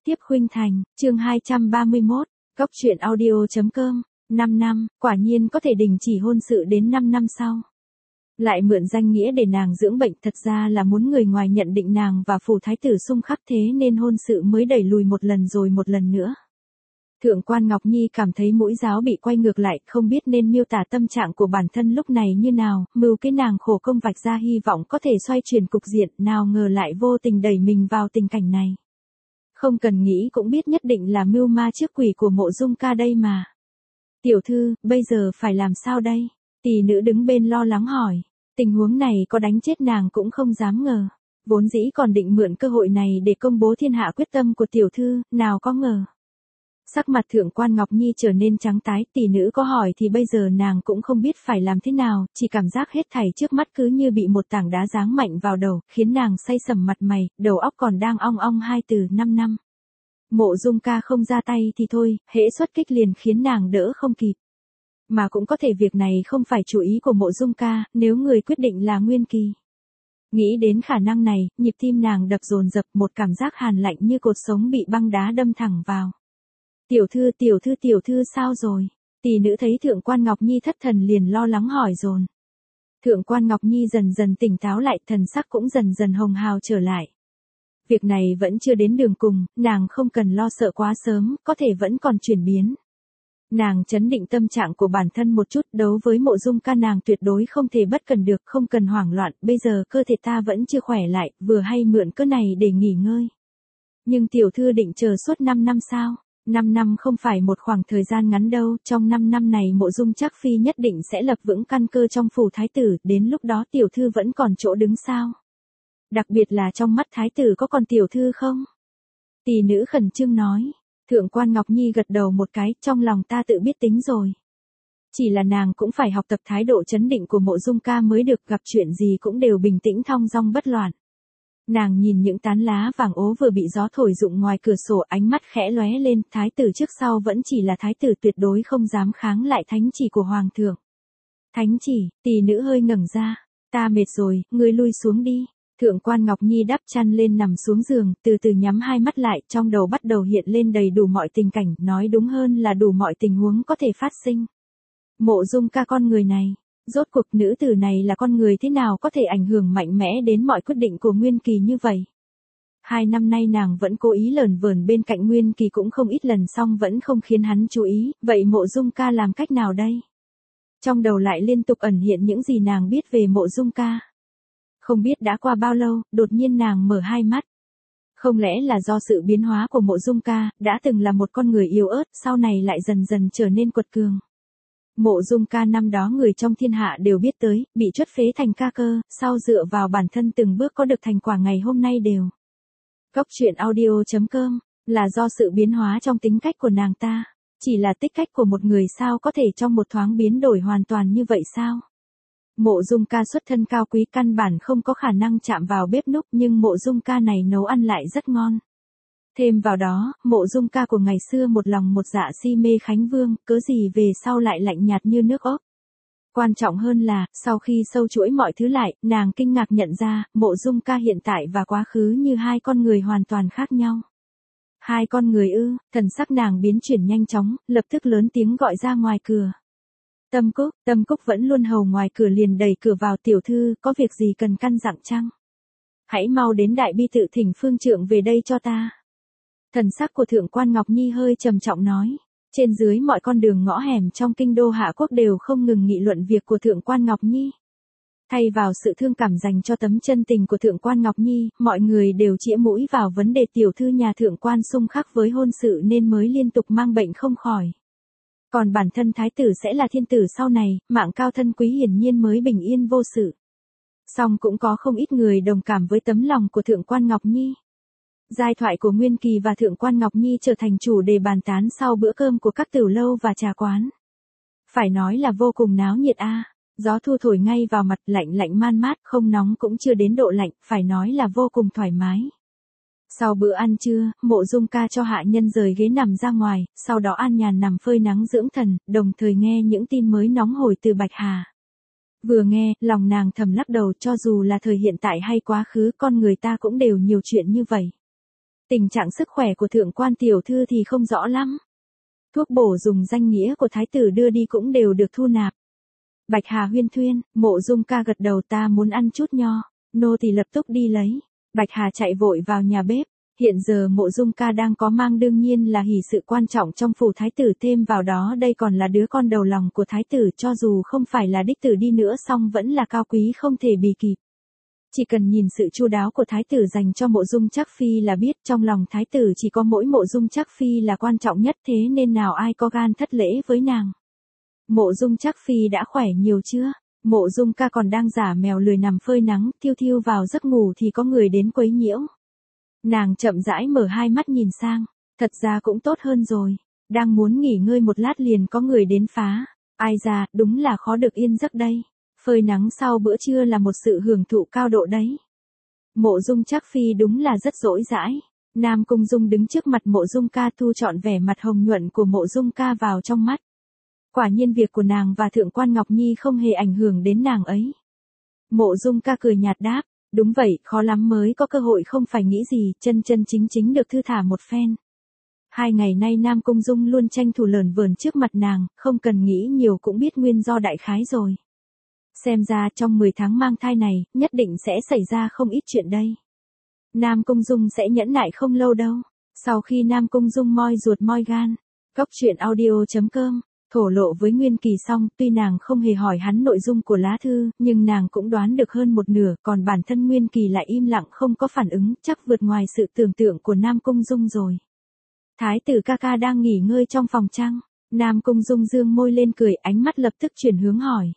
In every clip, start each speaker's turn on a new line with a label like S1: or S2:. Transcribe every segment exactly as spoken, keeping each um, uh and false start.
S1: tiếp khuynh thành, chương hai trăm ba mươi mốt, Cốc truyện audio chấm com, năm năm, quả nhiên có thể đình chỉ hôn sự đến năm năm sau. Lại mượn danh nghĩa để nàng dưỡng bệnh, thật ra là muốn người ngoài nhận định nàng và phủ thái tử xung khắc, thế nên hôn sự mới đẩy lùi một lần rồi một lần nữa. Thượng quan Ngọc Nhi cảm thấy mũi giáo bị quay ngược lại, không biết nên miêu tả tâm trạng của bản thân lúc này như nào, mưu cái nàng khổ công vạch ra hy vọng có thể xoay chuyển cục diện, nào ngờ lại vô tình đẩy mình vào tình cảnh này. Không cần nghĩ cũng biết nhất định là mưu ma trước quỷ của Mộ Dung Ca đây mà. Tiểu thư, bây giờ phải làm sao đây? Tỷ nữ đứng bên lo lắng hỏi. Tình huống này có đánh chết nàng cũng không dám ngờ. Vốn dĩ còn định mượn cơ hội này để công bố thiên hạ quyết tâm của tiểu thư, nào có ngờ. Sắc mặt Thượng quan Ngọc Nhi trở nên trắng tái, tỷ nữ có hỏi thì bây giờ nàng cũng không biết phải làm thế nào, chỉ cảm giác hết thảy trước mắt cứ như bị một tảng đá giáng mạnh vào đầu, khiến nàng say sầm mặt mày, đầu óc còn đang ong ong hai từ năm năm. Mộ Dung Ca không ra tay thì thôi, hễ xuất kích liền khiến nàng đỡ không kịp. Mà cũng có thể việc này không phải chủ ý của Mộ Dung Ca, nếu người quyết định là Nguyên Kỳ. Nghĩ đến khả năng này, nhịp tim nàng đập dồn dập, một cảm giác hàn lạnh như cột sống bị băng đá đâm thẳng vào. Tiểu thư, tiểu thư, tiểu thư sao rồi? Tỷ nữ thấy Thượng quan Ngọc Nhi thất thần liền lo lắng hỏi dồn. Thượng quan Ngọc Nhi dần dần tỉnh táo lại, thần sắc cũng dần dần hồng hào trở lại. Việc này vẫn chưa đến đường cùng, nàng không cần lo sợ quá sớm, có thể vẫn còn chuyển biến. Nàng trấn định tâm trạng của bản thân một chút, đấu với Mộ Dung Ca nàng tuyệt đối không thể bất cần được, không cần hoảng loạn, bây giờ cơ thể ta vẫn chưa khỏe lại, vừa hay mượn cớ này để nghỉ ngơi. Nhưng tiểu thư định chờ suốt năm năm sao? năm năm không phải một khoảng thời gian ngắn đâu, trong năm năm này Mộ Dung Trác Phi nhất định sẽ lập vững căn cơ trong phủ thái tử, đến lúc đó tiểu thư vẫn còn chỗ đứng sao? Đặc biệt là trong mắt thái tử có còn tiểu thư không? Tỷ nữ khẩn trương nói. Thượng quan Ngọc Nhi gật đầu một cái, trong lòng ta tự biết tính rồi. Chỉ là nàng cũng phải học tập thái độ trấn định của Mộ Dung Ca mới được, gặp chuyện gì cũng đều bình tĩnh thong dong bất loạn. Nàng nhìn những tán lá vàng ố vừa bị gió thổi rụng ngoài cửa sổ, ánh mắt khẽ lóe lên, thái tử trước sau vẫn chỉ là thái tử, tuyệt đối không dám kháng lại thánh chỉ của hoàng thượng. Thánh chỉ, tỷ nữ hơi ngẩng ra, ta mệt rồi, ngươi lui xuống đi. Thượng quan Ngọc Nhi đắp chăn lên nằm xuống giường, từ từ nhắm hai mắt lại, trong đầu bắt đầu hiện lên đầy đủ mọi tình cảnh, nói đúng hơn là đủ mọi tình huống có thể phát sinh. Mộ Dung Ca con người này, rốt cuộc nữ tử này là con người thế nào có thể ảnh hưởng mạnh mẽ đến mọi quyết định của Nguyên Kỳ như vậy. Hai năm nay nàng vẫn cố ý lởn vởn bên cạnh Nguyên Kỳ cũng không ít lần, xong vẫn không khiến hắn chú ý, vậy Mộ Dung Ca làm cách nào đây? Trong đầu lại liên tục ẩn hiện những gì nàng biết về Mộ Dung Ca. Không biết đã qua bao lâu, đột nhiên nàng mở hai mắt. Không lẽ là do sự biến hóa của Mộ Dung Ca, đã từng là một con người yếu ớt, sau này lại dần dần trở nên quật cường. Mộ Dung Ca năm đó người trong thiên hạ đều biết tới, bị chuất phế thành ca cơ, sau dựa vào bản thân từng bước có được thành quả ngày hôm nay đều. Cốc truyện audio chấm com, là do sự biến hóa trong tính cách của nàng ta. Chỉ là tích cách của một người sao có thể trong một thoáng biến đổi hoàn toàn như vậy sao? Mộ Dung Ca xuất thân cao quý, căn bản không có khả năng chạm vào bếp núc, nhưng Mộ Dung Ca này nấu ăn lại rất ngon. Thêm vào đó, Mộ Dung Ca của ngày xưa một lòng một dạ si mê Khánh Vương, cớ gì về sau lại lạnh nhạt như nước ốc. Quan trọng hơn là, sau khi sâu chuỗi mọi thứ lại, nàng kinh ngạc nhận ra, Mộ Dung Ca hiện tại và quá khứ như hai con người hoàn toàn khác nhau. Hai con người ư? Thần sắc nàng biến chuyển nhanh chóng, lập tức lớn tiếng gọi ra ngoài cửa. Tâm Cúc, Tâm Cúc vẫn luôn hầu ngoài cửa liền đẩy cửa vào, tiểu thư, có việc gì cần căn dặn chăng? Hãy mau đến đại bi tự thỉnh phương trượng về đây cho ta. Thần sắc của Thượng quan Ngọc Nhi hơi trầm trọng nói. Trên dưới mọi con đường ngõ hẻm trong kinh đô Hạ Quốc đều không ngừng nghị luận việc của Thượng quan Ngọc Nhi. Thay vào sự thương cảm dành cho tấm chân tình của Thượng quan Ngọc Nhi, mọi người đều chĩa mũi vào vấn đề tiểu thư nhà Thượng quan xung khắc với hôn sự nên mới liên tục mang bệnh không khỏi. Còn bản thân thái tử sẽ là thiên tử sau này, mạng cao thân quý hiển nhiên mới bình yên vô sự. Song cũng có không ít người đồng cảm với tấm lòng của Thượng quan Ngọc Nhi. Giai thoại của Nguyên Kỳ và Thượng quan Ngọc Nhi trở thành chủ đề bàn tán sau bữa cơm của các tiểu lâu và trà quán. Phải nói là vô cùng náo nhiệt a. Gió thu thổi ngay vào mặt, lạnh lạnh man mát, không nóng cũng chưa đến độ lạnh, phải nói là vô cùng thoải mái. Sau bữa ăn trưa, Mộ Dung Ca cho hạ nhân rời ghế nằm ra ngoài, sau đó an nhàn nằm phơi nắng dưỡng thần, đồng thời nghe những tin mới nóng hổi từ Bạch Hà. Vừa nghe, lòng nàng thầm lắc đầu, cho dù là thời hiện tại hay quá khứ, con người ta cũng đều nhiều chuyện như vậy. Tình trạng sức khỏe của thượng quan tiểu thư thì không rõ lắm. Thuốc bổ dùng danh nghĩa của thái tử đưa đi cũng đều được thu nạp. Bạch Hà huyên thuyên, Mộ Dung ca gật đầu, ta muốn ăn chút nho, nô thì lập tức đi lấy. Bạch Hà chạy vội vào nhà bếp. Hiện giờ Mộ Dung ca đang có mang, đương nhiên là hỷ sự quan trọng trong phủ thái tử, thêm vào đó đây còn là đứa con đầu lòng của thái tử, cho dù không phải là đích tử đi nữa song vẫn là cao quý không thể bì kịp. Chỉ cần nhìn sự chu đáo của thái tử dành cho Mộ Dung Trác Phi là biết trong lòng thái tử chỉ có mỗi Mộ Dung Trác Phi là quan trọng nhất, thế nên nào ai có gan thất lễ với nàng. Mộ Dung Trác Phi đã khỏe nhiều chưa? Mộ Dung ca còn đang giả mèo lười nằm phơi nắng, thiêu thiêu vào giấc ngủ thì có người đến quấy nhiễu. Nàng chậm rãi mở hai mắt nhìn sang, thật ra cũng tốt hơn rồi, đang muốn nghỉ ngơi một lát liền có người đến phá, ai ra, đúng là khó được yên giấc đây, phơi nắng sau bữa trưa là một sự hưởng thụ cao độ đấy. Mộ Dung Trác Phi đúng là rất dỗi dãi, Nam Cung Dung đứng trước mặt Mộ Dung ca thu trọn vẻ mặt hồng nhuận của Mộ Dung ca vào trong mắt. Quả nhiên việc của nàng và Thượng quan Ngọc Nhi không hề ảnh hưởng đến nàng ấy. Mộ Dung ca cười nhạt đáp. Đúng vậy, khó lắm mới có cơ hội, không phải nghĩ gì, chân chân chính chính được thư thả một phen. Hai ngày nay Nam Cung Dung luôn tranh thủ lởn vởn trước mặt nàng, không cần nghĩ nhiều cũng biết nguyên do đại khái rồi. Xem ra trong mười tháng mang thai này, nhất định sẽ xảy ra không ít chuyện đây. Nam Cung Dung sẽ nhẫn nại không lâu đâu. Sau khi Nam Cung Dung moi ruột moi gan, Góc truyện audio chấm com thổ lộ với Nguyên Kỳ xong, tuy nàng không hề hỏi hắn nội dung của lá thư, nhưng nàng cũng đoán được hơn một nửa, còn bản thân Nguyên Kỳ lại im lặng không có phản ứng, chắc vượt ngoài sự tưởng tượng của Nam Cung Dung rồi. Thái tử ca ca đang nghỉ ngơi trong phòng trăng, Nam Cung Dung dương môi lên cười, ánh mắt lập tức chuyển hướng hỏi.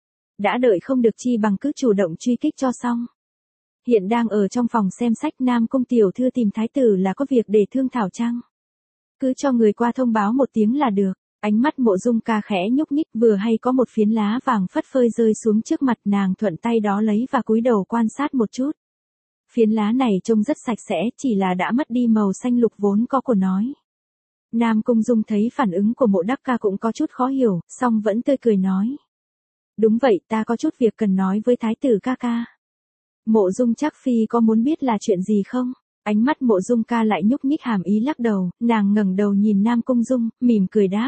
S1: Đã đợi không được chi bằng cứ chủ động truy kích cho xong. Hiện đang ở trong phòng xem sách, Nam Cung tiểu thư tìm thái tử là có việc để thương thảo chăng? Cứ cho người qua thông báo một tiếng là được. Ánh mắt Mộ Dung ca khẽ nhúc nhích, vừa hay có một phiến lá vàng phất phơi rơi xuống trước mặt nàng, thuận tay đó lấy và cúi đầu quan sát một chút. Phiến lá này trông rất sạch sẽ, chỉ là đã mất đi màu xanh lục vốn có của nó. Nam Cung Dung thấy phản ứng của Mộ Đắc ca cũng có chút khó hiểu, song vẫn tươi cười nói. Đúng vậy, ta có chút việc cần nói với thái tử ca ca. Mộ Dung Trác Phi có muốn biết là chuyện gì không? Ánh mắt Mộ Dung ca lại nhúc nhích, hàm ý lắc đầu, nàng ngẩng đầu nhìn Nam Cung Dung, mỉm cười đáp.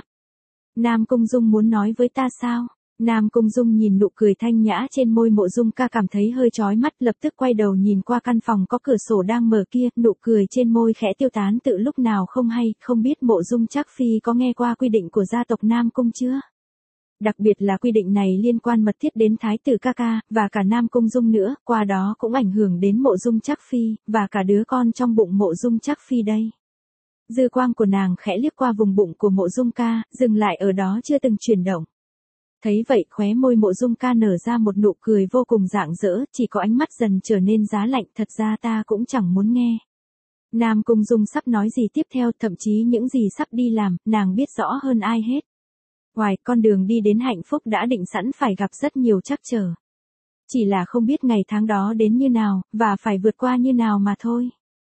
S1: Nam Cung Dung muốn nói với ta sao? Nam Cung Dung nhìn nụ cười thanh nhã trên môi Mộ Dung ca cảm thấy hơi chói mắt, lập tức quay đầu nhìn qua căn phòng có cửa sổ đang mở kia, nụ cười trên môi khẽ tiêu tán tự lúc nào không hay, không biết Mộ Dung Trác Phi có nghe qua quy định của gia tộc Nam Cung chưa? Đặc biệt là quy định này liên quan mật thiết đến thái tử ca ca, và cả Nam Cung Dung nữa, qua đó cũng ảnh hưởng đến Mộ Dung Trác Phi, và cả đứa con trong bụng Mộ Dung Trác Phi đây. Dư quang của nàng khẽ liếc qua vùng bụng của Mộ Dung ca, dừng lại ở đó chưa từng chuyển động. Thấy vậy, khóe môi Mộ Dung ca nở ra một nụ cười vô cùng rạng rỡ, chỉ có ánh mắt dần trở nên giá lạnh, thật ra ta cũng chẳng muốn nghe. Nam Cung Dung sắp nói gì tiếp theo, thậm chí những gì sắp đi làm, nàng biết rõ hơn ai hết. Ngoài con đường đi đến hạnh phúc đã định sẵn phải gặp rất nhiều trắc trở. Chỉ là không biết ngày tháng đó đến như nào, và phải vượt qua như nào mà thôi.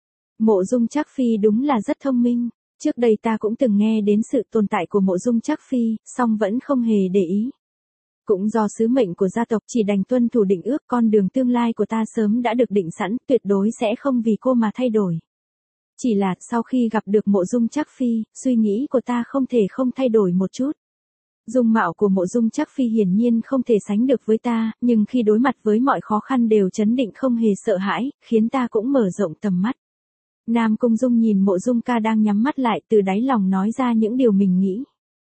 S1: Mộ Dung Trác Phi đúng là rất thông minh, trước đây ta cũng từng nghe đến sự tồn tại của Mộ Dung Trác Phi, song vẫn không hề để ý. Cũng do sứ mệnh của gia tộc chỉ đành tuân thủ định ước, con đường tương lai của ta sớm đã được định sẵn, tuyệt đối sẽ không vì cô mà thay đổi. Chỉ là sau khi gặp được Mộ Dung Trác Phi, suy nghĩ của ta không thể không thay đổi một chút. Dung mạo của Mộ Dung Trác Phi hiển nhiên không thể sánh được với ta, nhưng khi đối mặt với mọi khó khăn đều trấn định không hề sợ hãi, khiến ta cũng mở rộng tầm mắt. Nam Cung Dung nhìn Mộ Dung ca đang nhắm mắt lại, từ đáy lòng nói ra những điều mình nghĩ.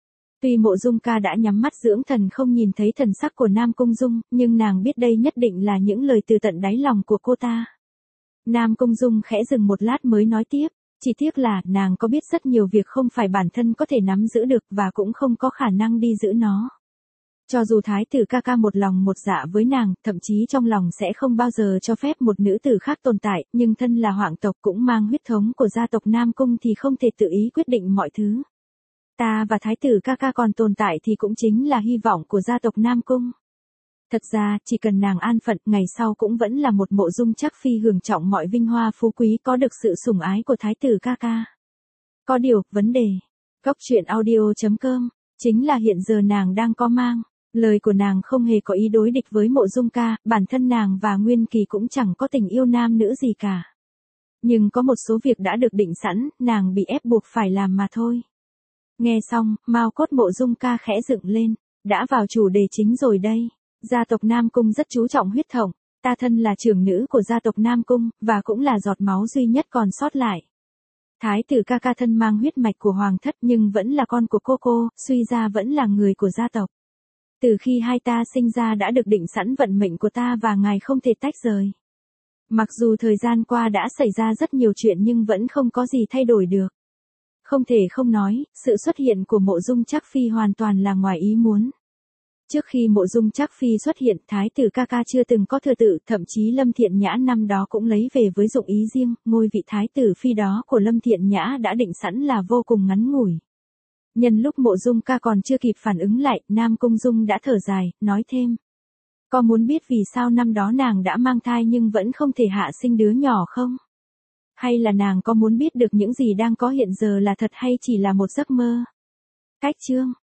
S1: Tuy Mộ Dung ca đã nhắm mắt dưỡng thần không nhìn thấy thần sắc của Nam Cung Dung, nhưng nàng biết đây nhất định là những lời từ tận đáy lòng của cô ta. Nam Cung Dung khẽ dừng một lát mới nói tiếp, chỉ tiếc là nàng có biết rất nhiều việc không phải bản thân có thể nắm giữ được và cũng không có khả năng đi giữ nó. Cho dù thái tử ca ca một lòng một dạ với nàng, thậm chí trong lòng sẽ không bao giờ cho phép một nữ tử khác tồn tại, nhưng thân là hoàng tộc cũng mang huyết thống của gia tộc Nam Cung thì không thể tự ý quyết định mọi thứ. Ta và thái tử ca ca còn tồn tại thì cũng chính là hy vọng của gia tộc Nam Cung. Thật ra, chỉ cần nàng an phận, ngày sau cũng vẫn là một Mộ Dung Trác Phi hưởng trọng mọi vinh hoa phú quý, có được sự sủng ái của thái tử ca ca. Có điều, vấn đề. Góc truyện audio chấm com chính là hiện giờ nàng đang có mang. Lời của nàng không hề có ý đối địch với Mộ Dung ca, bản thân nàng và Nguyên Kỳ cũng chẳng có tình yêu nam nữ gì cả. Nhưng có một số việc đã được định sẵn, nàng bị ép buộc phải làm mà thôi. Nghe xong, Mao Cốt Mộ Dung ca khẽ dựng lên, đã vào chủ đề chính rồi đây. Gia tộc Nam Cung rất chú trọng huyết thống, ta thân là trưởng nữ của gia tộc Nam Cung, và cũng là giọt máu duy nhất còn sót lại. Thái tử ca ca thân mang huyết mạch của hoàng thất nhưng vẫn là con của cô cô, suy ra vẫn là người của gia tộc. Từ khi hai ta sinh ra đã được định sẵn vận mệnh của ta và ngài không thể tách rời. Mặc dù thời gian qua đã xảy ra rất nhiều chuyện nhưng vẫn không có gì thay đổi được. Không thể không nói, sự xuất hiện của Mộ Dung Trác Phi hoàn toàn là ngoài ý muốn. Trước khi Mộ Dung Trác Phi xuất hiện, Thái tử ca ca chưa từng có thừa tự, thậm chí Lâm Thiện Nhã năm đó cũng lấy về với dụng ý riêng, ngôi vị Thái tử Phi đó của Lâm Thiện Nhã đã định sẵn là vô cùng ngắn ngủi. Nhân lúc Mộ Dung ca còn chưa kịp phản ứng lại, Nam Cung Dung đã thở dài, nói thêm. Có muốn biết vì sao năm đó nàng đã mang thai nhưng vẫn không thể hạ sinh đứa nhỏ không? Hay là nàng có muốn biết được những gì đang có hiện giờ là thật hay chỉ là một giấc mơ? Cách chương